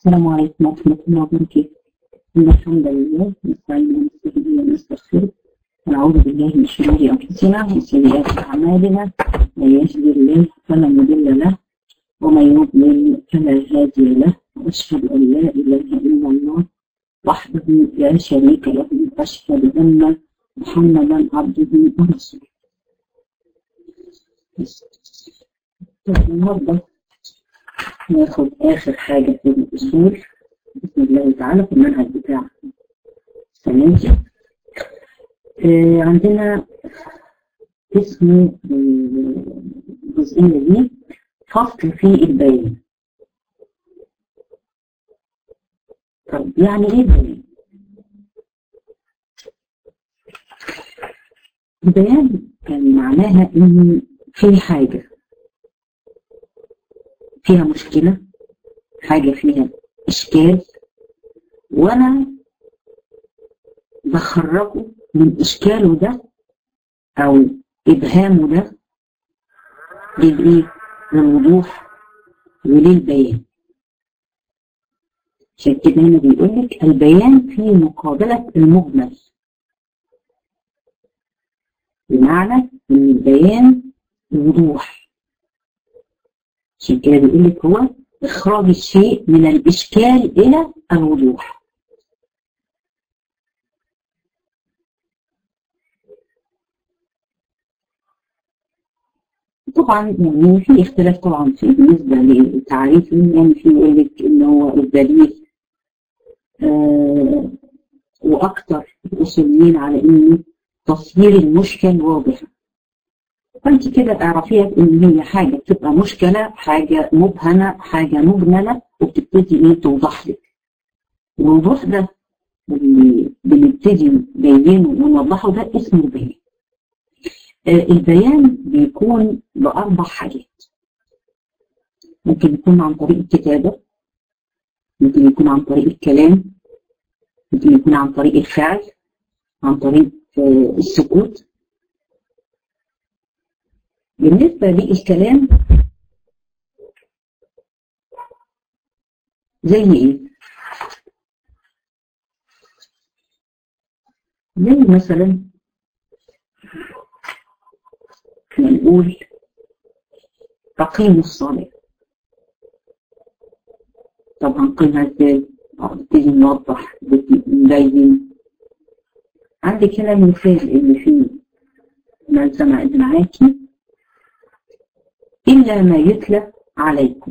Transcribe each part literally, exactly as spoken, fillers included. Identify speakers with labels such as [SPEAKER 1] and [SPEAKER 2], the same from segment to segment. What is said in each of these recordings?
[SPEAKER 1] السلام عليكم ورحمة الله وبركاته. إن الحمد لله نستعين ونستهدي ونستغفر ونعوذ بالله من شرور أنفسنا وسيئات أعمالنا، من يهده الله فلا مضل له ومن يضلل فلا هادي له، وأشهد أن لا إله إلا الله وحده لا شريك له، وأشهد أن محمدا عبده ورسوله. النهارده ناخد آخر حاجة في الأصول بإذن الله تعالى في المنهج بتاع السنة دي. آه عندنا اسمه الجزئية دي فصل في البيان. طب يعني إيه بيان؟ البيان كان معناها إن في حاجة فيها مشكلة، حاجة فيها إشكال، وأنا بخرجه من إشكاله ده أو إبهامه ده للإيه؟ للوضوح وللبيان. عشان كده هنا بيقولك البيان في مقابلة المجمل، بمعنى إن البيان وضوح. عشان كده بيقولك هو إخراج الشيء من الإشكال إلى الوضوح. طبعا يعني في اختلاف طبعا في بالنسبة للتعريف، يعني في يقول لك إن هو الدليل، آه وأكثر الأصوليين على إنه تصوير المشكل واضحة. فأنت كده اعرفيها إن هي حاجة بتبقى مشكلة، حاجة مبهمة، حاجة مجملة، وبتبتدي إيه توضح لك. الوضوح ده اللي بنبتدي نبينه ونوضحه ده اسمه البيان. آه البيان بيكون بأربع حاجات. ممكن يكون عن طريق الكتابة، ممكن يكون عن طريق الكلام، ممكن يكون عن طريق الفعل، عن طريق آه السكوت. بالنسبة للكلام زي ايه؟ زي مثلا نقول أقيموا الصلاة. طب هنقيمها ازاي؟ نبتدي نوضح نبين. عندك هنا المثال اللي فيه من سمع إذ معاكي إلا ما يتلى عليكم.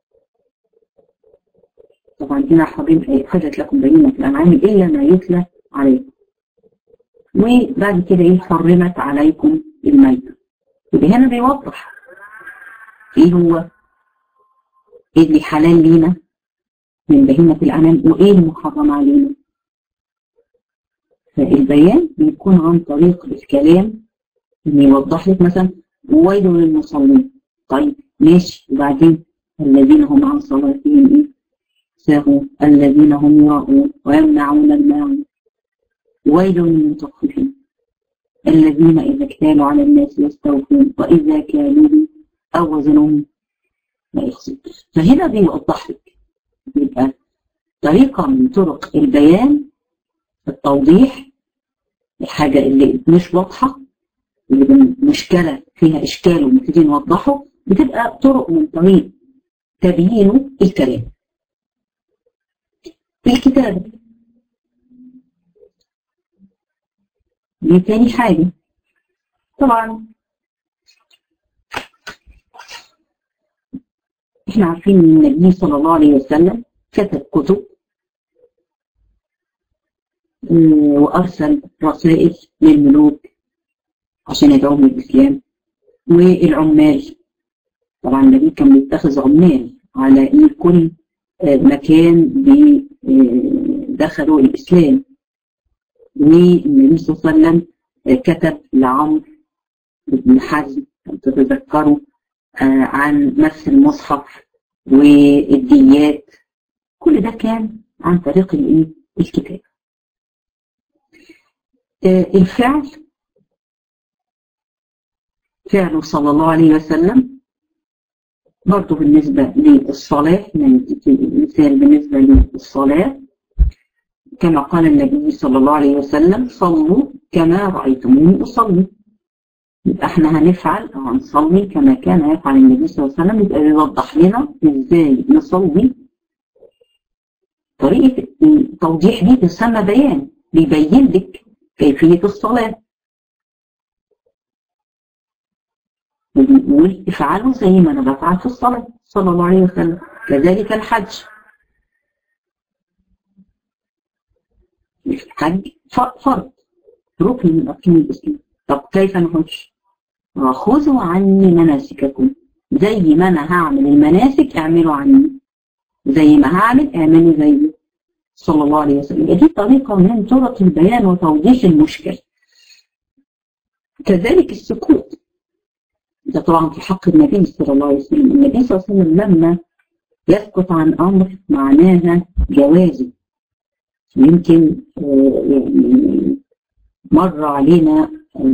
[SPEAKER 1] طبعا هنا حرم حدث لكم بينة في الأنعام إلا ما يتلى عليكم. وبعد كده إيه؟ حرمت عليكم الميتة. يبقى هنا بيوضح إيه هو إيه اللي حلال لينا من بهيمة الأنعام وإيه المحرم علينا. فالبيان بيكون عن طريق الكلام، إن يوضح لك مثلا ويل للمصلين. طيب ماشي، وبعدين الذين هم عن صلاتهم إيه؟ ساهون، الذين هم يراءون ويمنعون الماعون. ويل للمطففين الذين إذا اكتالوا على الناس يستوفون وإذا كالوهم أو وزنهم لا يخسرون. فهنا بيوضح لك. يبقى طريقة من طرق البيان التوضيح، الحاجة اللي مش واضحة، اللي مشكلة فيها إشكال ونبتدي نوضحه، بتبقى طرق من طريق تبيين الكلام. في الكتاب دي تاني حاجة. طبعا احنا عارفين ان النبي صلى الله عليه وسلم كتب كتب وارسل رسائل للملوك عشان يدعوهم للاسلام والعمال. طبعا النبي كان بيتخذ عمال على ان كل مكان دخلوا الاسلام. والنبي صلى الله عليه وسلم كتب لعمرو بن حزم تتذكروا عن مس المصحف والديات. كل ده كان عن طريق الكتاب. الفعل فعله صلى الله عليه وسلم برضه بالنسبة للصلاة، مثال بالنسبة للصلاة كما قال النبي صلى الله عليه وسلم صلوا كما رأيتموني أصلي. يبقى احنا هنفعل أو هنصلي كما كان يفعل النبي صلى الله عليه وسلم. يبقى بيوضح لنا ازاي نصلي. طريقة التوضيح دي تسمى بيان، بيبين لك كيفية الصلاة. وبيقول افعلوا زي ما انا بفعل في الصلاة صلى الله عليه وسلم. كذلك الحج، الحج فرض ركن من أركان الإسلام. طب كيف نحج؟ خذوا عني مناسككم، زي ما انا هعمل المناسك اعملوا عني، زي ما هعمل اعملوا زي صلى الله عليه وسلم. دي طريقة من طرق البيان وتوضيح المشكل. كذلك السكوت، ده طبعا في حق النبي صلى الله عليه وسلم. النبي صلى الله عليه وسلم لما يسكت عن أمر معناها جوازه. يمكن يعني مر علينا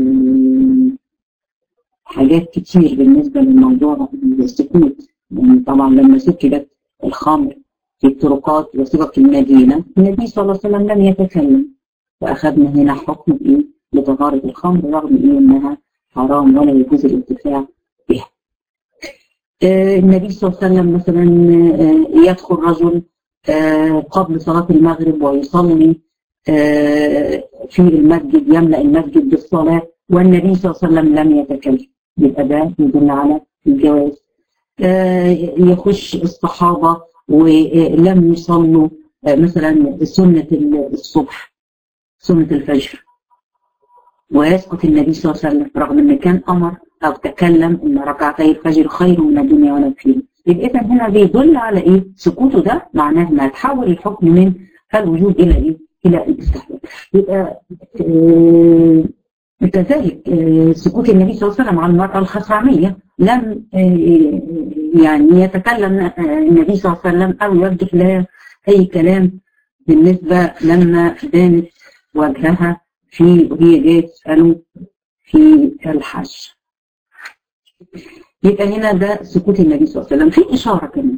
[SPEAKER 1] حاجات كتير بالنسبة للموضوع السكوت. يعني طبعا لما سكبت الخمر في الطرقات وسبق المدينة، النبي صلى الله عليه وسلم لم يتكلم، فأخذنا هنا حكم إيه لطهارة الخمر رغم إيه إنها حرام ولا يجوز الانتفاع بها. آه النبي صلى الله عليه وسلم مثلا آه يدخل رجل آه قبل صلاة المغرب ويصلي آه في المسجد، يملأ المسجد بالصلاة والنبي صلى الله عليه وسلم لم يتكلم، يبقى ده يدل على الجواز. آه يخش الصحابة ولم يصلوا آه مثلا سنة الصبح، سنة الفجر، ويسقط النبي صلى الله عليه وسلم رغم ان كان امر او تكلم ان ركعتي الفجر خير من الدنيا وما فيها. يبقى اذا هنا بيدل على ايه؟ سكوته ده معناه انها تحول الحكم من الوجوب الى ايه؟ الى الاستحباب. يبقى آه كذلك آه سكوت النبي صلى الله عليه وسلم عن المرأة الخثعمية، لم آه يعني يتكلم آه النبي صلى الله عليه وسلم او يوجه لها اي كلام بالنسبة لما بانت وجهها في وهي جايه تسأله في الحج. يبقى هنا ده سكوت النبي صلى الله عليه وسلم. في إشارة كمان،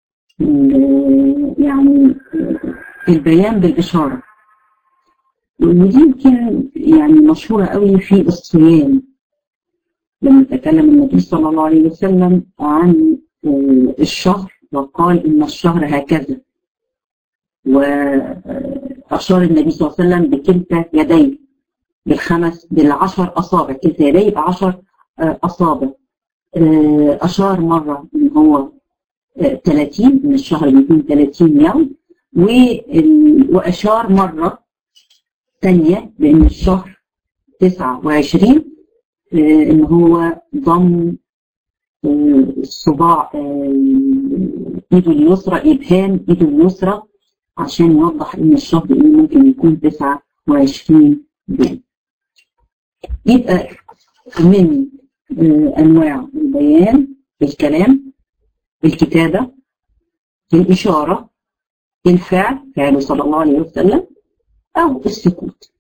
[SPEAKER 1] يعني البيان بالإشارة، ودي يمكن يعني مشهورة قوي في الصيام. لما تكلم النبي صلى الله عليه وسلم عن الشهر وقال إن الشهر هكذا، وأشار النبي صلى الله عليه وسلم بكلتا يديه بالخمس بالعشر أصابع، كلتا يديه بعشر أصابع. أشار مرة إن هو ثلاثين، من الشهر بيكون ثلاثين يوم، وأشار مرة ثانية بأن الشهر تسعة وعشرين، إن هو ضم الصباع إيده اليسرى، إبهام إيده اليسرى، عشان يوضح إن الشهر إيه ممكن يكون تسعة وعشرين يوم. يبقى من أنواع البيان الكلام، الكتابة، الإشارة، الفعل، فعله صلى الله عليه وسلم، أو السكوت.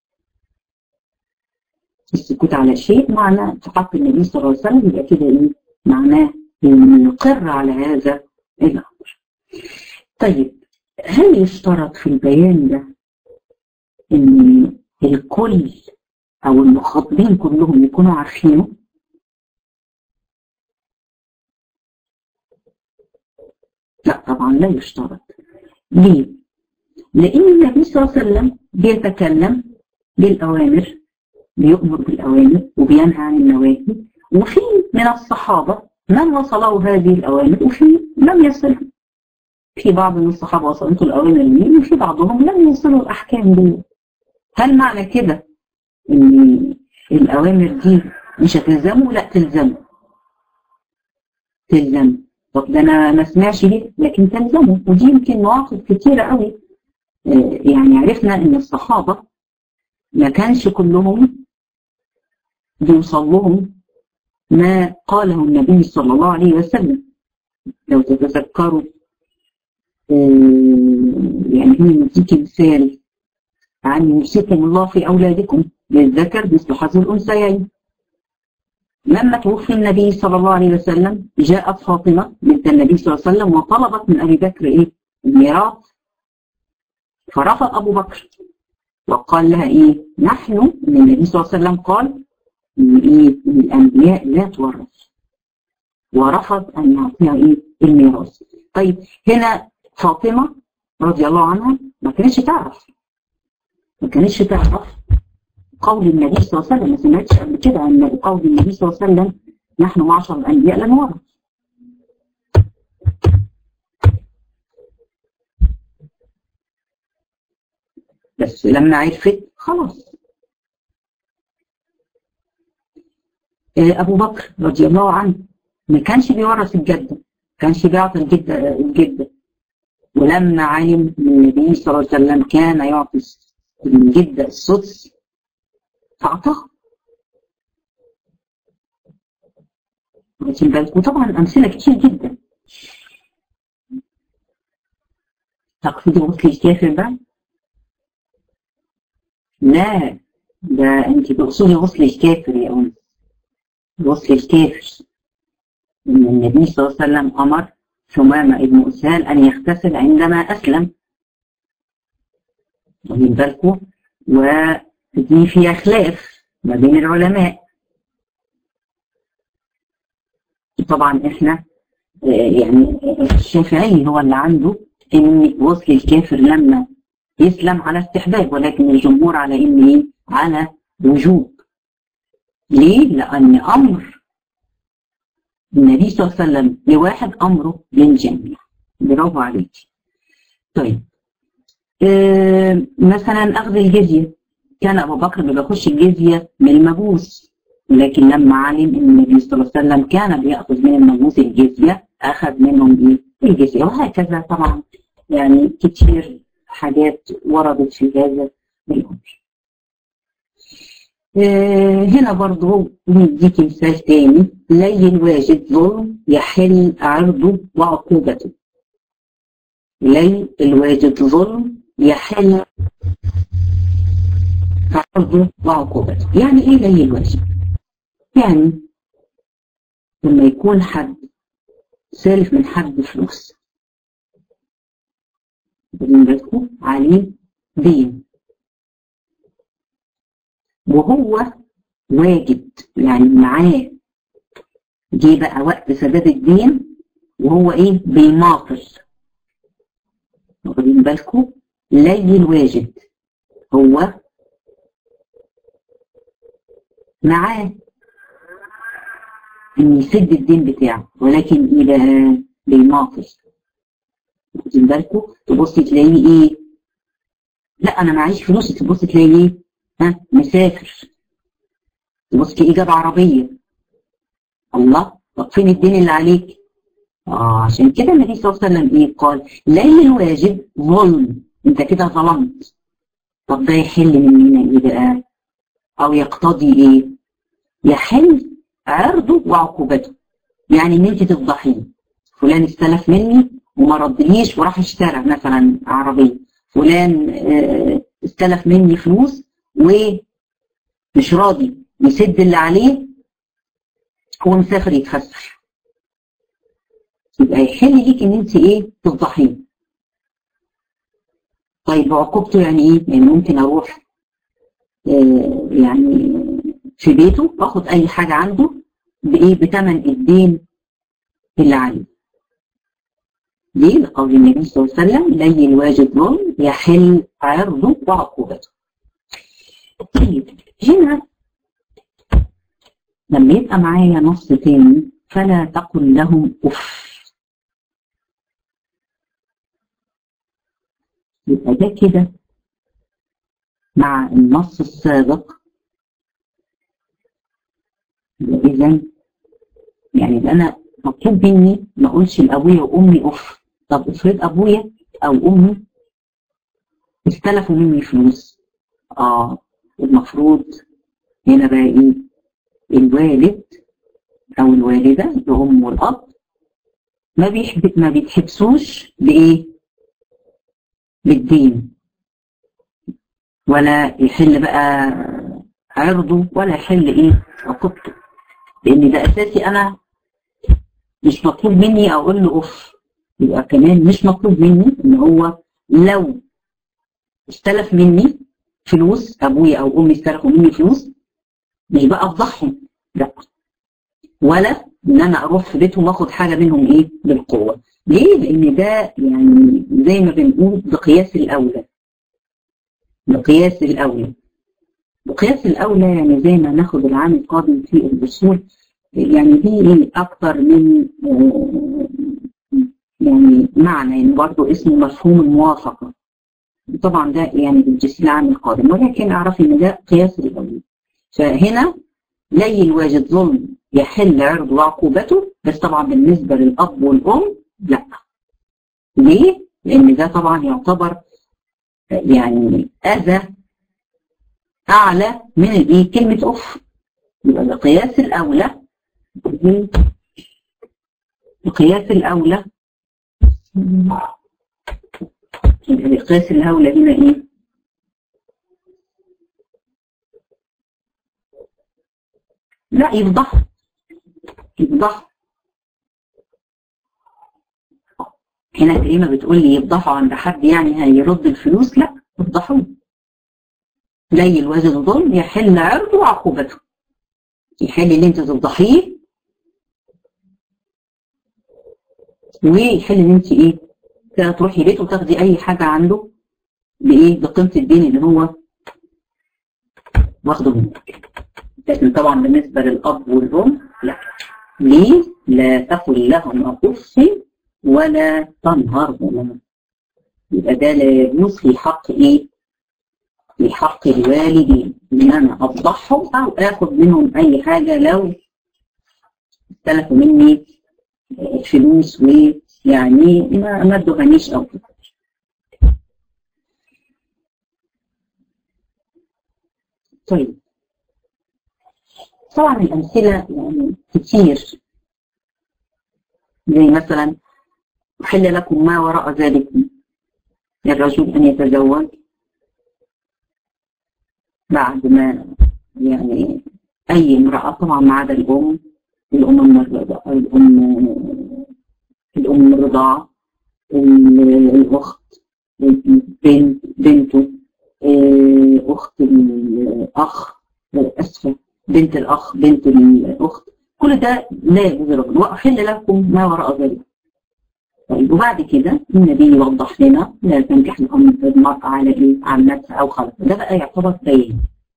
[SPEAKER 1] السكوت على شيء معناه في حق النبي صلى الله عليه وسلم، يبقى كده إيه معناه إن نقر على هذا الأمر. طيب، هل يشترط في البيان ده إن الكل أو المخاطبين كلهم يكونوا عارفينه؟ لا طبعا لا يشترط. ليه؟ لأن النبي صلى الله عليه وسلم بيتكلم بالأوامر، بيؤمر بالأوامر وبينهى عن النواهي، وفي من الصحابة من وصلوا هذه الأوامر وفي لم يصلوا. في بعض من الصحابة وصلوا الأوامر دي وفي بعضهم لم يصلوا الأحكام دي. هل معنى كده إن الأوامر دي مش هتلزموا؟ لا تلزموا، تلزموا. طب ده أنا ما اسمعش ليه، لكن تلزموا. ودي يمكن مواقف كتيرة قوي. يعني عرفنا إن الصحابة ما كانش كلهم بيوصل لهم ما قاله النبي صلى الله عليه وسلم. لو تتذكروا يعني نديك مثال عن يوصيكم الله في أولادكم للذكر مثل حظ الأنثيين. لما توفي النبي صلى الله عليه وسلم جاءت فاطمة بنت النبي صلى الله عليه وسلم وطلبت من أبي بكر إيه؟ الميراث. فرفض أبو بكر وقال لها إيه؟ نحن من النبي صلى الله عليه وسلم قال إن إيه؟ إن الأنبياء لا تورث، ورفض أن يعطيها إيه؟ الميراث. طيب هنا فاطمة رضي الله عنها ما كانتش تعرف ما كانتش تعرف قول النبي صلى الله عليه وسلم، ما سمعتش قبل كده أن قول النبي صلى الله عليه وسلم نحن معشر الأنبياء لا نورث. بس لما عرفت خلاص. أبو بكر رضي الله عنه ما كانش بيورث الجدة، ما كانش بيعطي الجدة الجدة ولما علم من النبي صلى الله عليه وسلم كان يعطي الجدة السدس فأعطاه. واخدين بالكم؟ وطبعا أمثلة كتير جدا. تقصدي غسل الكافر بقى؟ لا، ده أنت تقصدي غسل الكافر يا أم. غسل الكافر إن النبي صلى الله عليه وسلم أمر ثمامة ابن أسهال أن يغتسل عندما أسلم. واخدين بالكم؟ ودي فيها خلاف ما بين العلماء. طبعا احنا يعني الشافعي هو اللي عنده ان غسل الكافر لما يسلم على استحباب، ولكن الجمهور على ان ايه؟ على وجوب. ليه؟ لان امر النبي صلى الله عليه وسلم لواحد امره للجميع. برافو عليك. طيب آه مثلا اخذ الجزيه، كان ابو بكر ما بياخدش الجزيه من المجوس، لكن لما علم ان النبي صلى الله عليه وسلم كان بياخذ من المجوس الجزيه اخذ منهم ايه؟ الجزيه. وهكذا طبعا يعني كتير حاجات وردت في هذا الامر. آه هنا برضو نديك مثال تاني. لي الواجد ظلم يحل عرضه وعقوبته. لي الواجد ظلم يحل عرضه وعقوبته. يعني ايه لي الواجب؟ يعني لما يكون حد سالف من حد فلوس بالنسبة عليه دين وهو واجد، يعني معاه، جه بقى وقت سداد الدين وهو ايه؟ بيماطل. واخدين بالكم؟ لي الواجد هو معاه ان يسد الدين بتاعه، ولكن ايه بقى؟ بيماطل. واخدين بالكم؟ تبصي تلاقيه ايه؟ لا انا معيش فلوس. تبصي تلاقيه ايه؟ ها مسافر. تبصي تلاقيه جاب عربيه. الله، طب فين الدين اللي عليك؟ اه عشان كده النبي صلى الله عليه وسلم ايه قال؟ لي الواجب ظلم، انت كده ظلمت. طب ده يحل من هنا ايه بقى؟ او يقتضي ايه؟ يحل عرضه وعقوبته. يعني ان انت تفضحيه، فلان استلف مني وما ردليش وراح اشترى مثلا عربيه، فلان اه استلف مني فلوس ومش راضي يسد اللي عليه، هو مسافر يتفسح، يبقى يحل ليك ان انت ايه؟ تفضحيه. طيب عقوبته يعني ايه؟ يعني ممكن اروح اه يعني في بيته باخد اي حاجه عنده بايه؟ بثمن الدين اللي عليه. ليه؟ لقول النبي صلى الله عليه وسلم لي الواجب ظلم يحل عرضه وعقوبته. طيب هنا لما يبقى معايا نص تاني فلا تقل لهم اف. يبقى ده كده مع النص السابق. اذا يعني انا مطلوب مني ما اقولش لابويا وامي اف. طب افرض ابويا او امي استلفوا مني فلوس، اه المفروض هنا بقى ايه؟ الوالد او الوالده الام والاب ما بيحب ما بيتحبسوش بايه؟ بالدين، ولا يحل بقى عرضه ولا يحل ايه؟ عقوبته. لان ده اساسي، انا مش مطلوب مني اقول له اوف. يبقى كمان مش مطلوب مني ان هو لو استلف مني فلوس، ابويا او امي استلفوا مني فلوس، مش بقى افضحهم، لا، ولا ان انا اروح في بيتهم واخد حاجه منهم ايه بالقوه. ليه؟ لان ده يعني زي ما بنقول بقياس الاولى. بقياس الاولى بقياس الاولى يعني زي ما ناخد العام القادم في الاصول، يعني دي اكتر من يعني معنى، يعني برضه اسمه مفهوم الموافقه. طبعا ده يعني بالجسم العام القادم، ولكن اعرفي ان ده قياس الاولى. فهنا لي الواجد ظلم يحل عرض وعقوبته، بس طبعا بالنسبه للاب والام لا. ليه؟ لان ده طبعا يعتبر يعني اذى اعلى من الايه؟ كلمه اوف. يبقى بقياس الاولى بقياس الاولى يبقى بقياس الاولى هنا ايه؟ لا، يفضح يفضح. هنا كريمه بتقول لي يفضحوا عند حد يعني هيرد الفلوس، لا، يفضحوه. لي الواجد ظلم يحل عرضه وعقوبته، يحل اللي انت تفضحيه، ويحل ان انت ايه تروحي بيته وتاخدي اي حاجه عنده بايه؟ بقيمه الدين اللي هو واخده منك. لكن طبعا بالنسبه للاب والام لا. ليه؟ لا تقل لهم اف ولا تنهرهما. يبقى ده لا يجوز في حق ايه؟ في حق الوالدين، ان انا افضحهم او اخد منهم اي حاجه لو استلفوا مني فلوس ويعني ما ما ادوهانيش او كده. طيب طبعا الامثله يعني كتير، زي مثلا أحل لكم ما وراء ذلك للرجل ان يتزوج بعد ما يعني اي امراه، طبعا ما عدا الام الام من الرضاعه، الام الام من الرضاعه، الاخت، بنت بنته، اخت الاخ، اسفه، بنت الاخ، بنت الاخت، كل ده لا يجوز لكم. واحل لكم ما وراء ذلك. طيب وبعد كده النبي يوضح لنا لا تنكح لهم المرأة على ايه؟ عمتها او خالتها. ده بقى يعتبر بيان.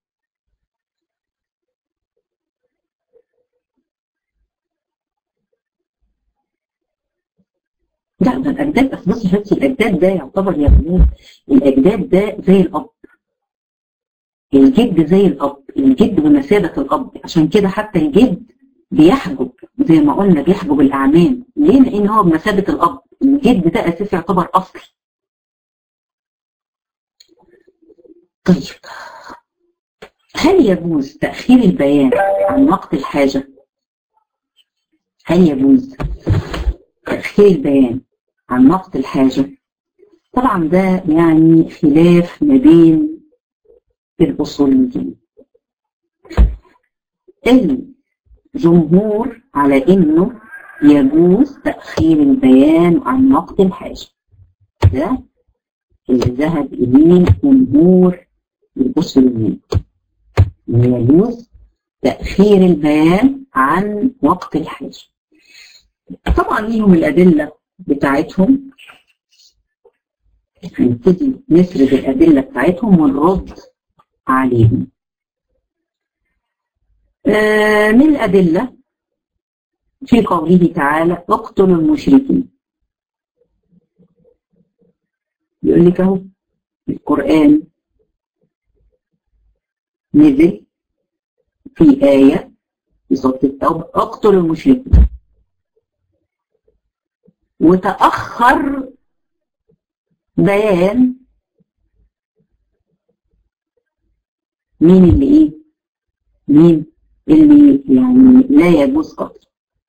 [SPEAKER 1] لا، ده الاجداد، بس بصي حبيبتي الاجداد ده يعتبر يا بنات، الاجداد ده زي الاب، الجد زي الاب، الجد بمثابه الاب. عشان كده حتى الجد بيحجب، زي ما قلنا بيحجب الاعمام. ليه؟ لان هو بمثابه الاب. الجد ده اساسي يعتبر اصل. طيب هل يجوز تاخير البيان عن وقت الحاجه؟ هل يجوز تاخير البيان عن وقت الحاجه؟ طبعا ده يعني خلاف ما بين الأصوليين. الجمهور على إنه يجوز تأخير البيان عن وقت الحاجة. ده اللي ذهب إليه جمهور الأصوليين، يجوز تأخير البيان عن وقت الحاجة. طبعا ليهم الأدلة بتاعتهم، هنبتدي نسرد الأدلة بتاعتهم ونرد عليهم. آه من الأدلة في قوله تعالى اقتلوا المشركين. يقول لك اهو القرآن نزل في آية في سورة التوبة اقتلوا المشركين، وتأخر بيان مين اللي ايه؟ مين اللي يعني لا يجوز قتل.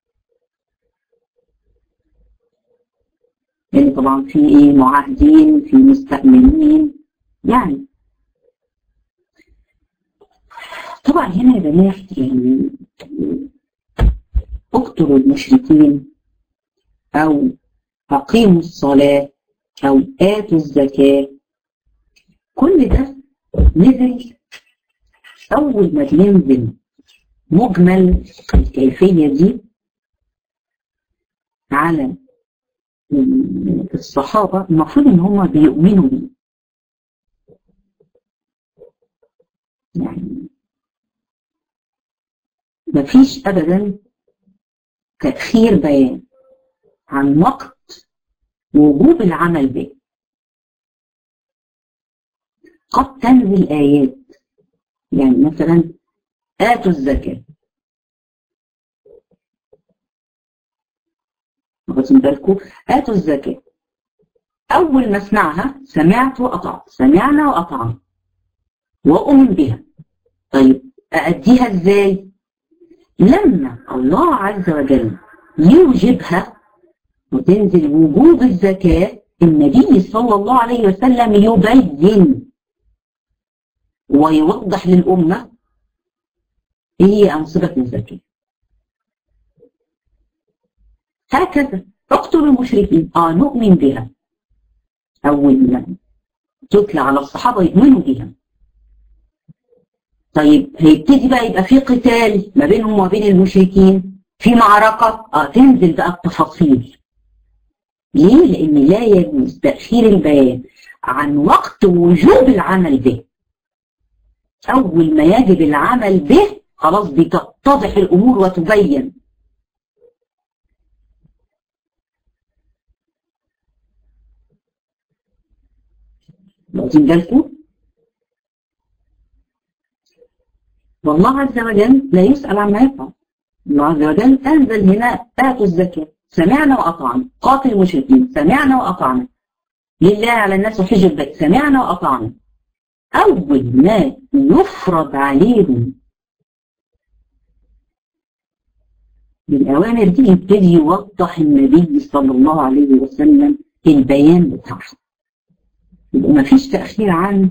[SPEAKER 1] يعني طبعا في ايه؟ معاهدين، في مستأمنين يعني. طبعا هنا يا بنات يعني اقتلوا المشركين أو أقيموا الصلاة أو آتوا الزكاة، كل ده نزل أول ما بينزل مجمل الكيفية دي على الصحابة، المفروض إن هم بيؤمنوا بيه. يعني مفيش أبدا تأخير بيان عن وقت وجوب العمل به. قد تنزل آيات، يعني مثلا آتوا الزكاة، واخدين بالكم؟ آتوا الزكاة أول ما اسمعها سمعت وأطعت، سمعنا وأطعنا وأؤمن بها. طيب أأديها إزاي؟ لما الله عز وجل يوجبها وتنزل وجوب الزكاة، النبي صلى الله عليه وسلم يبين ويوضح للأمة إيه هي أنصبة الزكاة. هكذا اقتلوا المشركين، آه نؤمن بها. أول ما تتلى على الصحابة يؤمنوا بها. طيب هيبتدي بقى يبقى في قتال ما بينهم وبين المشركين، في معركة، اه تنزل بقى التفاصيل. ليه؟ لأن لا يجوز تأخير البيان عن وقت وجوب العمل به. أول ما يجب العمل به خلاص بتتضح الأمور وتبين. واخدين بالكم؟ والله عز وجل لا يسأل عما يفعل. الله عز وجل أنزل هنا آتوا الزكاة، سمعنا وأطعنا، قاتل المشركين، سمعنا وأطعنا، لله على الناس حج البيت، سمعنا وأطعنا. أول ما يفرض عليهم بالأوامر دي يبتدي يوضح النبي صلى الله عليه وسلم البيان بتاعه. يبقى ما فيش تأخير عن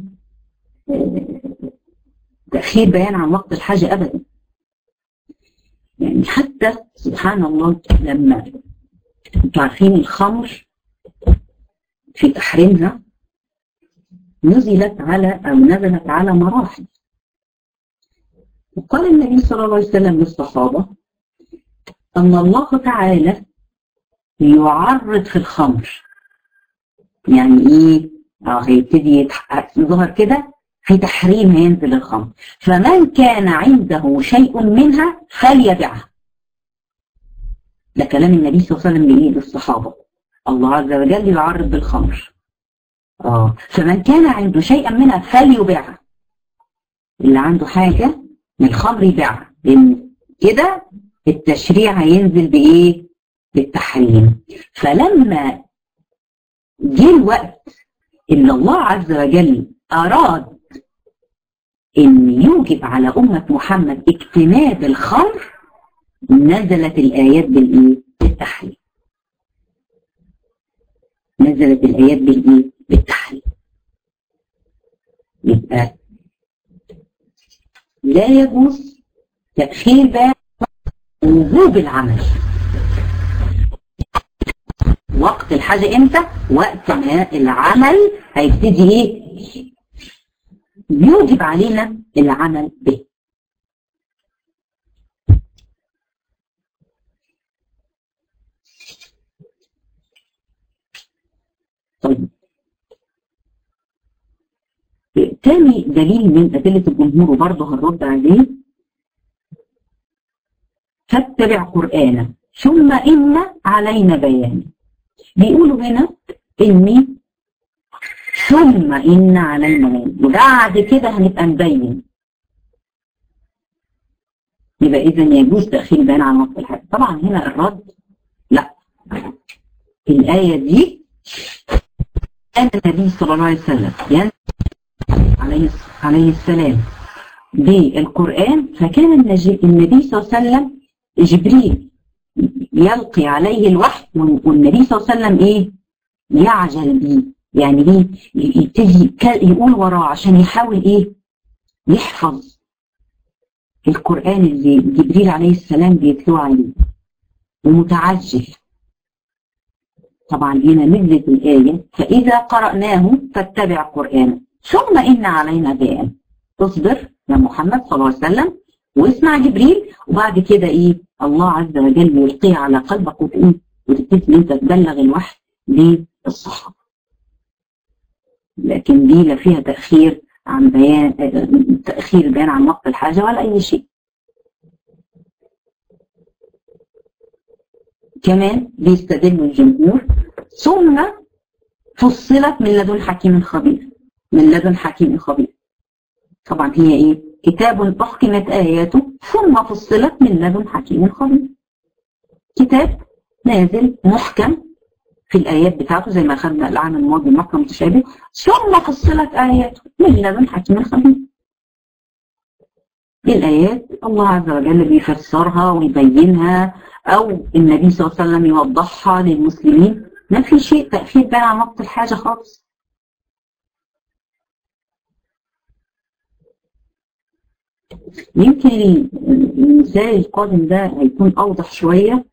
[SPEAKER 1] تأخير بيان عن وقت الحاجة أبدا. يعني حتى سبحان الله لما انتوا عارفين الخمر في تحريمها نزلت على أو نزلت على مراحل. وقال النبي صلى الله عليه وسلم للصحابة أن الله تعالى يعرض في الخمر. يعني إيه؟ اه هيبتدي يظهر كده في تحريم هينزل الخمر، فمن كان عنده شيء منها فليبيعها. ده كلام النبي صلى الله عليه وسلم لإيه؟ للصحابة. الله عز وجل يعرض بالخمر. اه فمن كان عنده شيئا منها فليبيعها. اللي عنده حاجة من الخمر يبيعها، لأن كده التشريع هينزل بإيه؟ بالتحريم. فلما جه الوقت إن الله عز وجل أراد إن يوجب على أمة محمد اجتناب الخمر، نزلت الآيات بالإيه؟ بالتحريم. نزلت الآيات بالإيه؟ بالتحريم. يبقى لا يجوز تأخير بقى وجوب العمل. وقت الحاجة امتى؟ وقت ما العمل هيبتدي ايه؟ يوجب علينا العمل به. طيب تاني دليل من أدلة الجمهور وبرضه هنرد عليه، فاتبع قرآنه ثم إن علينا بيانه. بيقولوا هنا إني ثم إن علينا بيانه، وبعد كده هنبقى نبين. يبقى إذا يجوز تأخير بيان عن وقت الحاجة. طبعا هنا الرد لا، الآية دي كان النبي صلى الله عليه وسلم يعني عليه عليه السلام بالقرآن، فكان النبي صلى الله عليه وسلم جبريل يلقي عليه الوحي، والنبي صلى الله عليه وسلم ايه؟ يعجل بيه. يعني ايه؟ يبتدي يقول وراه عشان يحاول ايه؟ يحفظ القرآن اللي جبريل عليه السلام بيتلوه عليه. ومتعجل. طبعا هنا نزلت الآية فإذا قرأناه فاتبع قرآنه ثم إن علينا بيان. اصبر يا محمد صلى الله عليه وسلم واسمع جبريل، وبعد كده إيه الله عز وجل يلقيه على قلبك وتقوم وتبتدي أنت تبلغ الوحي للصحابة. لكن دي لا فيها تأخير عن بيان تأخير بيان عن وقت الحاجة ولا أي شيء. كمان بيستدل الجمهور ثم فصلت من لدن حكيم خبير. من لدن حكيم خبير طبعا هي ايه؟ كتاب احكمت اياته ثم فصلت من لدن حكيم خبير. كتاب نازل محكم في الايات بتاعته زي ما اخذنا العام الماضي محكم متشابه، ثم فصلت اياته من لدن حكيم خبير. الآيات الله عز وجل بيفسرها ويبينها أو النبي صلى الله عليه وسلم يوضحها للمسلمين، ما في شيء تأخير بين عن وقت الحاجة خالص. يمكن المثال القادم ده هيكون أوضح شوية.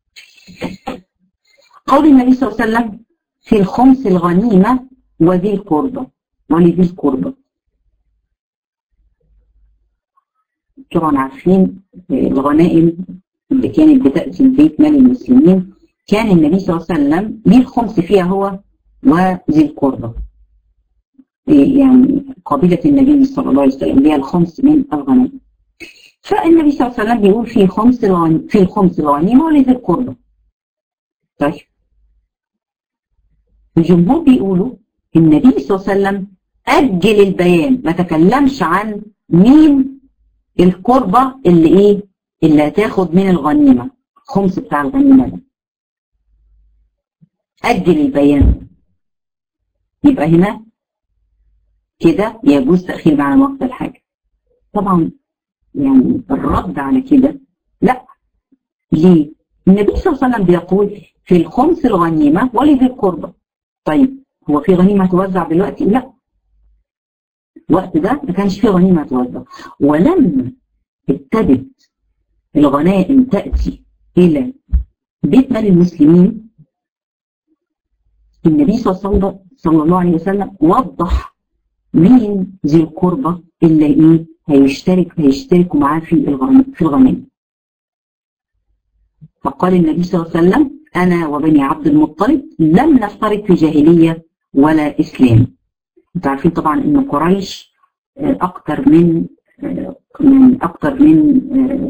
[SPEAKER 1] قول النبي صلى الله عليه وسلم في الخمس الغنيمة وذي القربى ولذي القربى. طبعا عارفين الغنائم اللي كانت بتأتي البيت مال المسلمين كان النبي صلى الله عليه وسلم ليه الخمس فيها هو وذي القربى، يعني قبيلة النبي صلى الله عليه وسلم ليها الخمس من الغنائم. فالنبي صلى الله عليه وسلم بيقول في خمس في الخمس الغنيمة ولذي القربى. طيب الجمهور بيقولوا النبي صلى الله عليه وسلم أجل البيان، ما تكلمش عن مين القربة اللي ايه اللي هتاخد من الغنيمة، الخمس بتاع الغنيمة ده أجل البيان. يبقى هنا كده يجوز تأخير معنى وقت الحاجة. طبعا يعني الرد على كده لا. ليه؟ النبي صلى الله عليه وسلم بيقول في الخمس الغنيمة ولذي القربة. طيب هو في غنيمة توزع دلوقتي؟ لا، الوقت ده ما كانش فيه غنيمة توزع. ولما ابتدت الغنائم تأتي إلى بيت مال المسلمين النبي صلى الله عليه وسلم وضح مين ذي القربة اللي ايه هيشترك هيشتركوا معاه في الغنائم في الغنائم. فقال النبي صلى الله عليه وسلم أنا وبني عبد المطلب لم نفترق في جاهلية ولا إسلام. انتوا عارفين طبعا ان قريش اكتر من من اكتر من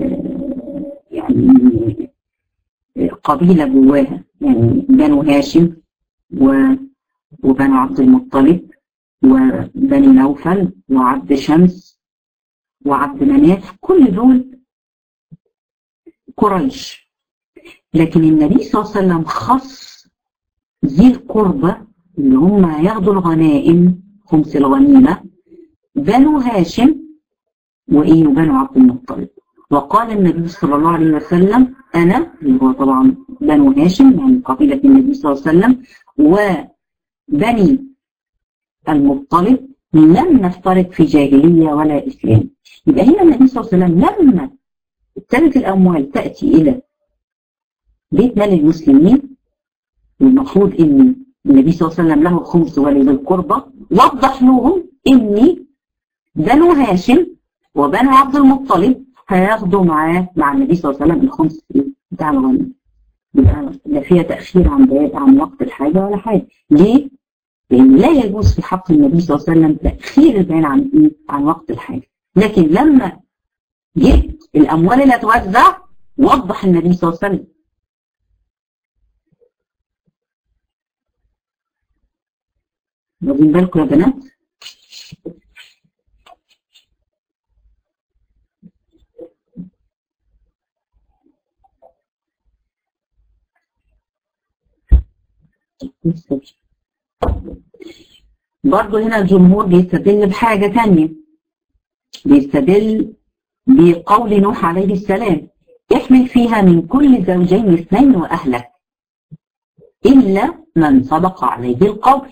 [SPEAKER 1] يعني قبيلة جواها، يعني بنو هاشم وبنو عبد المطلب وبني نوفل وعبد شمس وعبد مناف، كل دول قريش. لكن النبي صلى الله عليه وسلم خص ذي القربة اللي هم ياخدوا الغنائم خمس الغنيمة بنو هاشم وإيه وبنو عبد المطلب. وقال النبي صلى الله عليه وسلم أنا اللي هو طبعا بنو هاشم يعني قبيلة النبي صلى الله عليه وسلم وبني المطلب لم نفترق في جاهلية ولا إسلام. يبقى هنا النبي صلى الله عليه وسلم لما ابتدت الأموال تأتي إلى بيت مال المسلمين المفروض إن النبي صلى الله عليه وسلم له الخمس ولذي القربى وضح لهم إن بنو هاشم وبنو عبد المطلب هياخدوا معاه مع النبي صلى الله عليه وسلم الخمس بتاع الغنيمة. يبقى لا فيها تأخير عن بيان عن وقت الحاجة ولا حاجة. ليه؟ لأن لا يجوز في حق النبي صلى الله عليه وسلم تأخير البيان عن إيه؟ عن وقت الحاجة. لكن لما جئت الأموال اللي هتوزع وضح النبي صلى الله عليه وسلم. واخدين بالكم يا بنات؟ برضه هنا الجمهور بيستدل بحاجة تانية، بيستدل بقول نوح عليه السلام احمل فيها من كل زوجين اثنين وأهلك إلا من سبق عليه القول.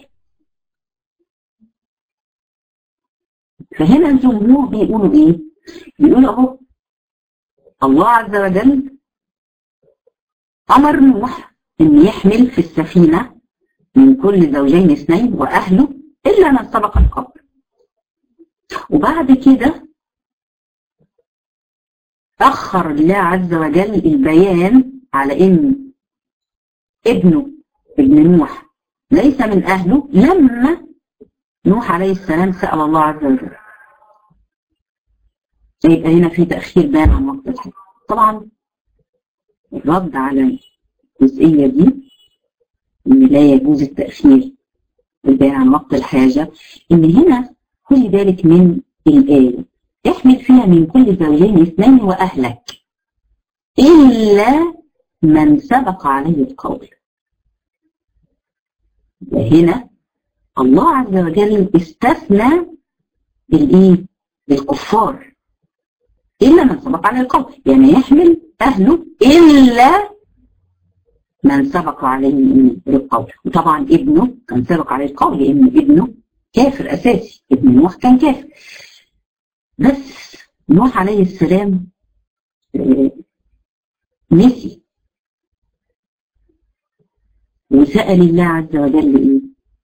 [SPEAKER 1] فهنا الجمهور بيقولوا ايه؟ بيقولوا اهو الله عز وجل أمر نوح إن يحمل في السفينة من كل زوجين اثنين وأهله إلا من سبق القبر. وبعد كده أخر الله عز وجل البيان على إن ابنه ابن نوح ليس من أهله لما نوح عليه السلام سأل الله عز وجل. يبقى هنا في تأخير بيان عن وقت الحاجة. طبعا الرد على الجزئية دي إن لا يجوز التأخير البيان عن وقت الحاجة، إن هنا خلي بالك من الآية احمل فيها من كل زوجين اثنين وأهلك إلا من سبق عليه القول. هنا الله عز وجل استثنى الايه؟ الكفار إلا من سبق عليه القول، يعني يحمل أهله إلا من سبق عليه القول. وطبعا ابنه كان سبق عليه القول لأن ابنه كافر أساسي، ابن نوح كان كافر. بس نوح عليه السلام نسي وسأل الله عز وجل إيه؟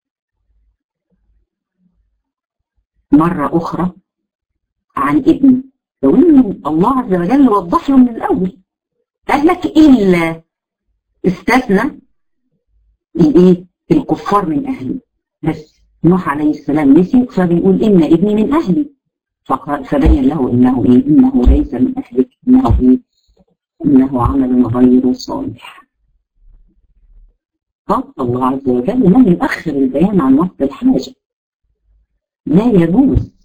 [SPEAKER 1] مرة أخرى عن ابنه، لو إن الله عز وجل وضح له من الأول قال لك إلا استثنى الإيه؟ الكفار من أهله. بس نوح عليه السلام نسي فبيقول إن ابني من أهلي، فبين له إنه إيه؟ إنه ليس من أهلك، إنه إيه؟ إنه عمل غير صالح. قال الله عز وجل لم يؤخر البيان عن وقت الحاجة، لا يجوز،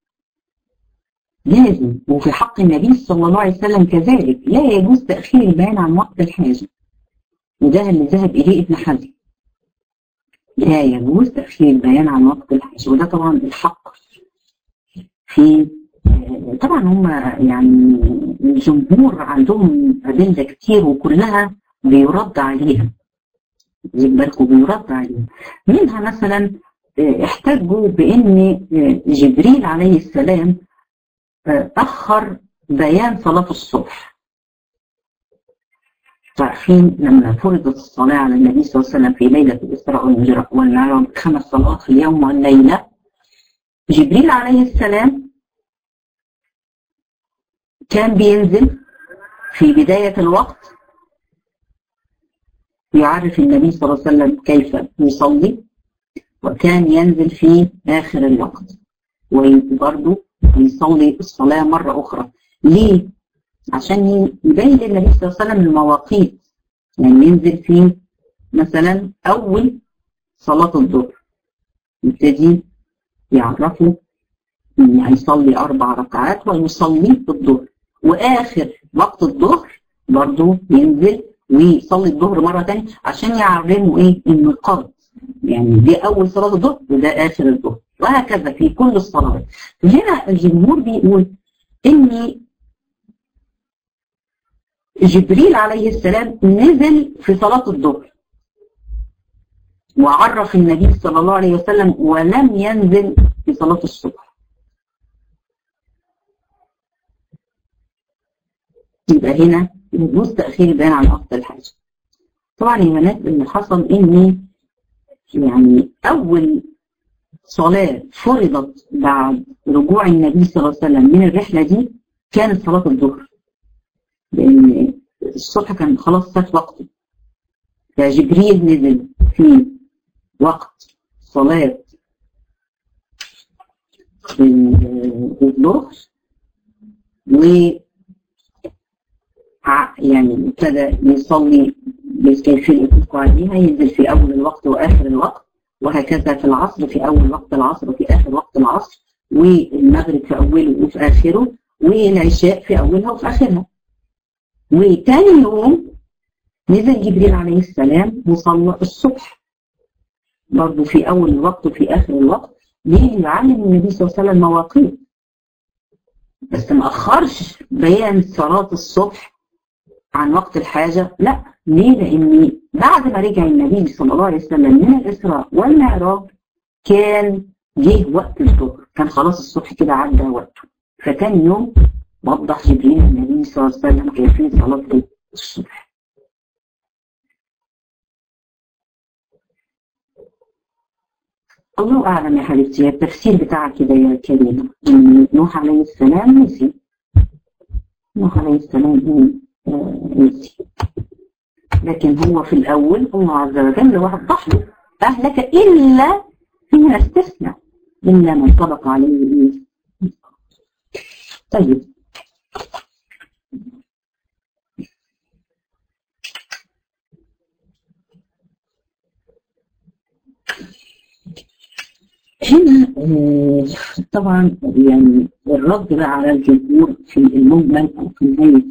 [SPEAKER 1] لازم. وفي حق النبي صلى الله عليه وسلم كذلك لا يجوز تأخير البيان عن وقت الحاجة، وده اللي ذهب إليه ابن حزم. لا يجوز تأخير البيان عن وقت الحاجة، وده طبعا الحق. في طبعا هم يعني الجمهور عندهم أدلة كتير وكلها بيرد عليها، خد بالكم بيرد عليها. منها مثلا احتجوا بأن جبريل عليه السلام أخر بيان صلاة الصبح. عارفين لما فرضت الصلاة على النبي صلى الله عليه وسلم في ليلة الإسراء والمعراج خمس صلوات في اليوم والليلة، جبريل عليه السلام كان بينزل في بداية الوقت يعرف النبي صلى الله عليه وسلم كيف يصلي، وكان ينزل في آخر الوقت وبرضه يصلي الصلاة مرة أخرى. ليه؟ عشان يبين للنبي صلى الله عليه وسلم المواقيت، يعني ينزل في مثلا أول صلاة الظهر يبتدي يعرفوا إن هيصلي أربع ركعات ويصلي الظهر، وآخر وقت الظهر برضه ينزل ويصلي الظهر مرة تانية عشان يعلموا إيه؟ إنه قرض، يعني دي أول صلاة الظهر وده آخر الظهر، وهكذا في كل الصلوات. هنا الجمهور بيقول إن جبريل عليه السلام نزل في صلاة الظهر وعرف النبي صلى الله عليه وسلم ولم ينزل في صلاة الصبح. يبقى هنا يجوز تأخير البيان عن وقت الحاجة. طبعا يا بنات اللي حصل إن يعني أول صلاة فرضت بعد رجوع النبي صلى الله عليه وسلم من الرحلة دي كانت صلاة الظهر، لأن الصبح كان خلاص فات وقته، فجبريل نزل في وقت صلاة الظهر و يعني ابتدى يصلي بالكيفية اللي اتفقوا عليها، ينزل في أول الوقت وآخر الوقت، وهكذا في العصر في أول وقت العصر وفي آخر وقت العصر، والمغرب في أوله وفي آخره، والعشاء في أولها وفي آخرها. وتاني يوم نزل جبريل عليه السلام وصلى الصبح برضه في أول الوقت وفي آخر الوقت، ليه؟ يعلم النبي صلى الله عليه وسلم مواقيت، بس ما أخرش بيان صلاة الصبح عن وقت الحاجة. لا، ليه؟ لأن بعد ما رجع النبي صلى الله عليه وسلم من الإسراء والمعراج كان جه وقت الظهر، كان خلاص الصبح كده عدى وقته، فتاني يوم وضح جبريل النبي صلى الله عليه وسلم كيفية صلاة الصبح. الله أعلم يا حبيبتي، التفسير بتاعك كده يا كريمة إن نوح عليه السلام نسي. نوح عليه السلام نسي، لكن هو في الأول الله عز وجل وضح له أهلك إلا فيما استثنى إلا من سبق عليه. طيب هنا آه طبعا يعني الرد بقى على الجمهور في المجمل أو في نهاية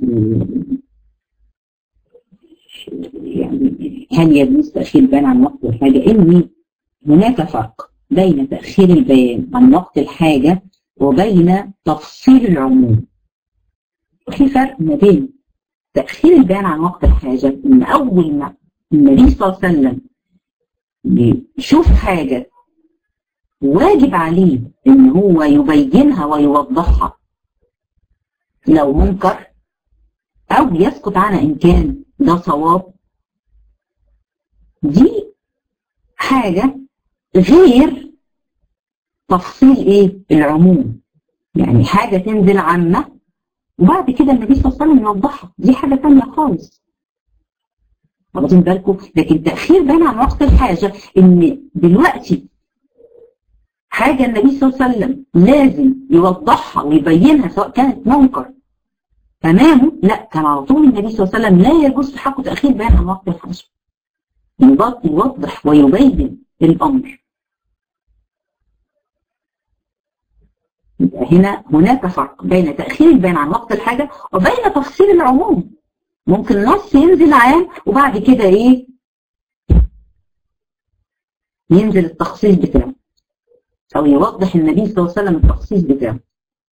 [SPEAKER 1] يعني هل يجوز تأخير البيان عن وقت الحاجة؟ إن هناك فرق بين تأخير البيان عن وقت الحاجة وبين تفصيل العموم. في فرق ما بين تأخير البيان عن وقت الحاجة إن أول ما النبي صلى الله عليه وسلم يشوف حاجة واجب عليه إن هو يبينها ويوضحها لو منكر، أو يسكت عنها إن كان ده صواب. دي حاجة غير تفصيل إيه؟ العموم. يعني حاجة تنزل عامة وبعد كده النبي صلى الله عليه وسلم يوضحها، دي حاجة تانية خالص. واخدين بالكم؟ لكن تأخير بيان عن وقت الحاجة إن دلوقتي حاجة النبي صلى الله عليه وسلم لازم يوضحها ويبينها سواء كانت منكر أمامه، لا، كان على طول النبي صلى الله عليه وسلم لا يجوز في حقه تأخير بيان عن وقت الحاجة، يوضح ويبين الأمر. هنا هناك فرق بين تأخير البيان عن وقت الحاجة وبين تفصيل العموم. ممكن نص ينزل عام وبعد كده ايه ينزل التخصيص بتاعه، او يوضح النبي صلى الله عليه وسلم التخصيص بتاعه.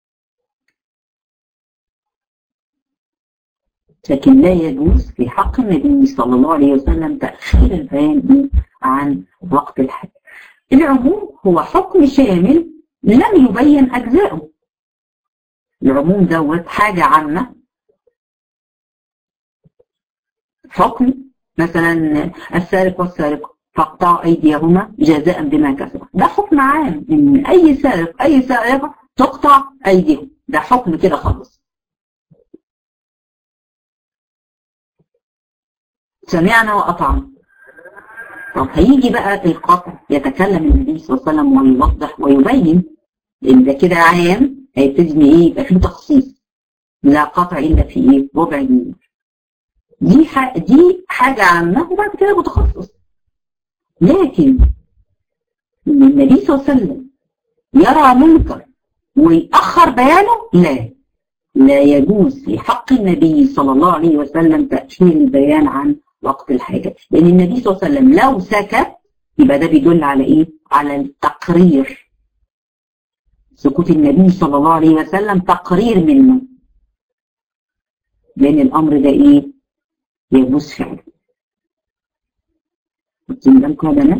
[SPEAKER 1] لكن لا يجوز في حق النبي صلى الله عليه وسلم تأخير البيان عن وقت الحاجة. العموم هو حكم شامل لم يبين أجزاؤه. العموم دوت حاجة عامة، حكم مثلا السارق والسارقة فاقطعوا أيديهما جزاء بما كسبوا، ده حكم عام إن أي سارق أي سارقة تقطع أيديهم، ده حكم كده خالص. سمعنا وأطعنا. طب هيجي بقى القطع يتكلم النبي صلى الله عليه وسلم ويوضح ويبين، لأن ده كده عام هيبتدي إيه يبقى فيه تخصيص، لا قطع إلا في إيه ربع دينار. دي ح... دي حاجة عامة وبعد كده متخصص. لكن النبي صلى الله عليه وسلم يرى منكر ويأخر بيانه، لا لا يجوز في حق النبي صلى الله عليه وسلم تأخير البيان عن وقت الحاجة. لأن النبي صلى الله عليه وسلم لو سكت يبقى ده بيدل على إيه؟ على التقرير. سكوت النبي صلى الله عليه وسلم تقرير منه، لأن الأمر ده إيه؟ يجوز فعله. قلتين بالكم يا بنات؟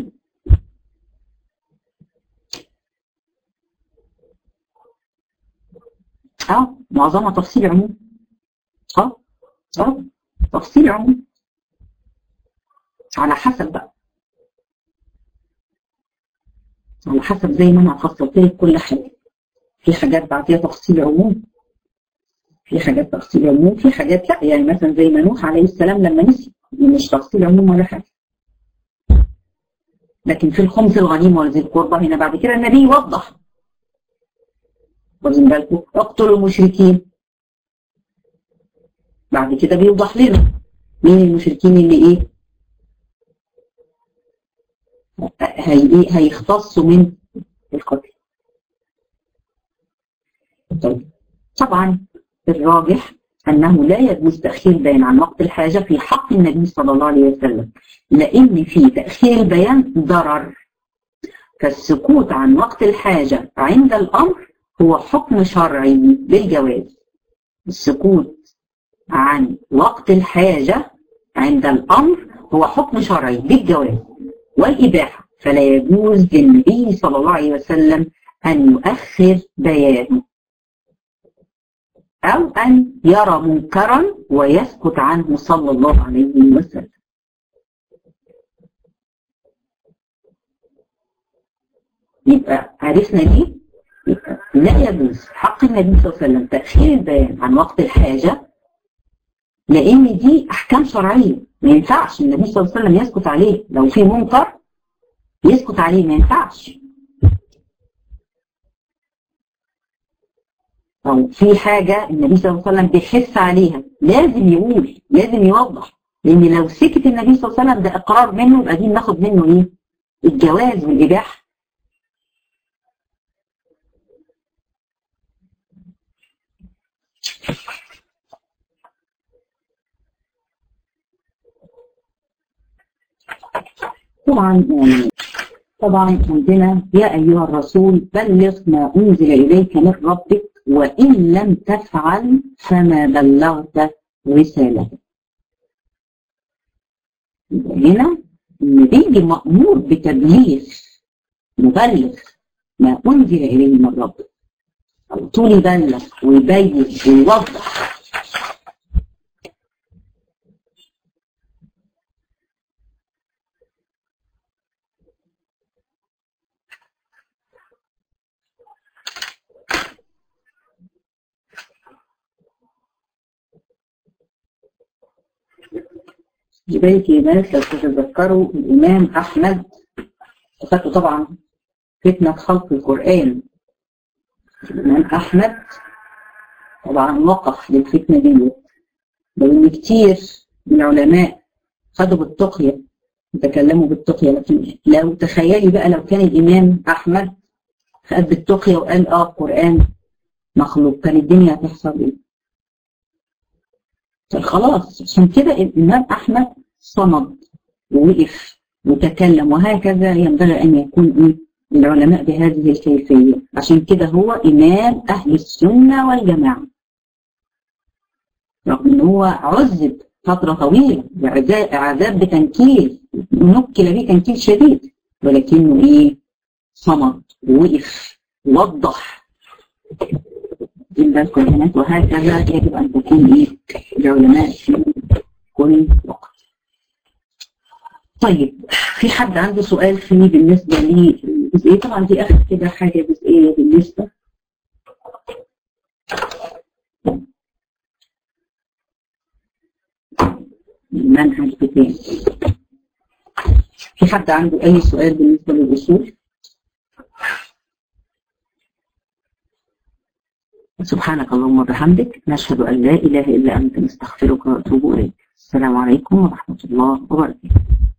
[SPEAKER 1] اه معظمها تفصيل عموم. اه اه تفصيل عموم على حسب بقى، على حسب زي ما انا فصلت لك كل حاجه. في حاجات بعديها تفصيل عموم، في حاجات تفصيل عموم، في حاجات لا. يعني مثلا زي ما نوح عليه السلام لما نسي، مش تفصيل عموم ولا حاجه. لكن في الخمس الغنيمه وذي القربى هنا بعد كده النبي يوضح، واخدين بالكم؟ اقتلوا المشركين. بعد كده بيوضح لنا مين المشركين اللي ايه هي ايه هيختصوا من القتل. طيب طبعا الراجح انه لا يجوز تاخير البيان عن وقت الحاجه في حق النبي صلى الله عليه وسلم، لان في تاخير البيان ضرر. فالسكوت عن وقت الحاجه عند الامر هو حكم شرعي بالجواز. السكوت عن وقت الحاجة عند الأمر هو حكم شرعي بالجواز والإباحة، فلا يجوز للنبي صلى الله عليه وسلم أن يؤخر بيانه أو أن يرى منكرا ويسكت عنه صلى الله عليه وسلم. يبقى عرفنا ليه؟ يبقى لا يجوز حق النبي صلى الله عليه وسلم تأخير البيان عن وقت الحاجة، لأن دي أحكام شرعية ما ينفعش النبي صلى الله عليه وسلم يسكت عليه. لو في منكر يسكت عليه، ما ينفعش. أو في حاجة النبي صلى الله عليه وسلم بيحس عليها لازم يقول، لازم يوضح، لأن لو سكت النبي صلى الله عليه وسلم ده إقرار منه، يبقى دي ناخد منه إيه؟ الجواز والإباحة. طبعا يعني طبعا عندنا يا أيها الرسول بلغ ما أنزل إليك من ربك وإن لم تفعل فما بلغت رسالته. هنا النبي مأمور بتبليغ، مبلغ ما أنزل إليه من ربك، على طول يبلغ ويبين ويوضح. جبالك يا ناس لو تتذكروا الإمام أحمد، فاتوا طبعا فتنة خلق القرآن. الإمام أحمد طبعا وقف للفتنة دي، لأن كتير من العلماء خدوا بالتقية، تكلموا بالتقية. لكن لو تخيلي بقى لو كان الإمام أحمد خد بالتقية وقال آه القرآن مخلوق، كان الدنيا هتحصل إيه؟ خلاص. عشان كده الإمام أحمد صمد ووقف وتكلم، وهكذا ينبغي أن يكون إيه العلماء بهذه الكيفية. عشان كده هو إمام أهل السنة والجماعة، رغم أنه هو عذب فترة طويلة عذاب بتنكيل، نكل به تنكيل شديد، ولكنه إيه صمد ووقف ووضح بالكلمات. وهكذا يجب أن تكون إيه العلماء في كل وقت. طيب في حد عنده سؤال فيه بالنسبة للجزئية؟ طبعا دي آخر كده حاجة جزئية بالنسبة المنهج بتاعي. في حد عنده أي سؤال بالنسبة للأصول؟ سبحانك اللهم وبحمدك، نشهد أن لا إله إلا أنت، نستغفرك ونتوب إليك. السلام عليكم ورحمة الله وبركاته.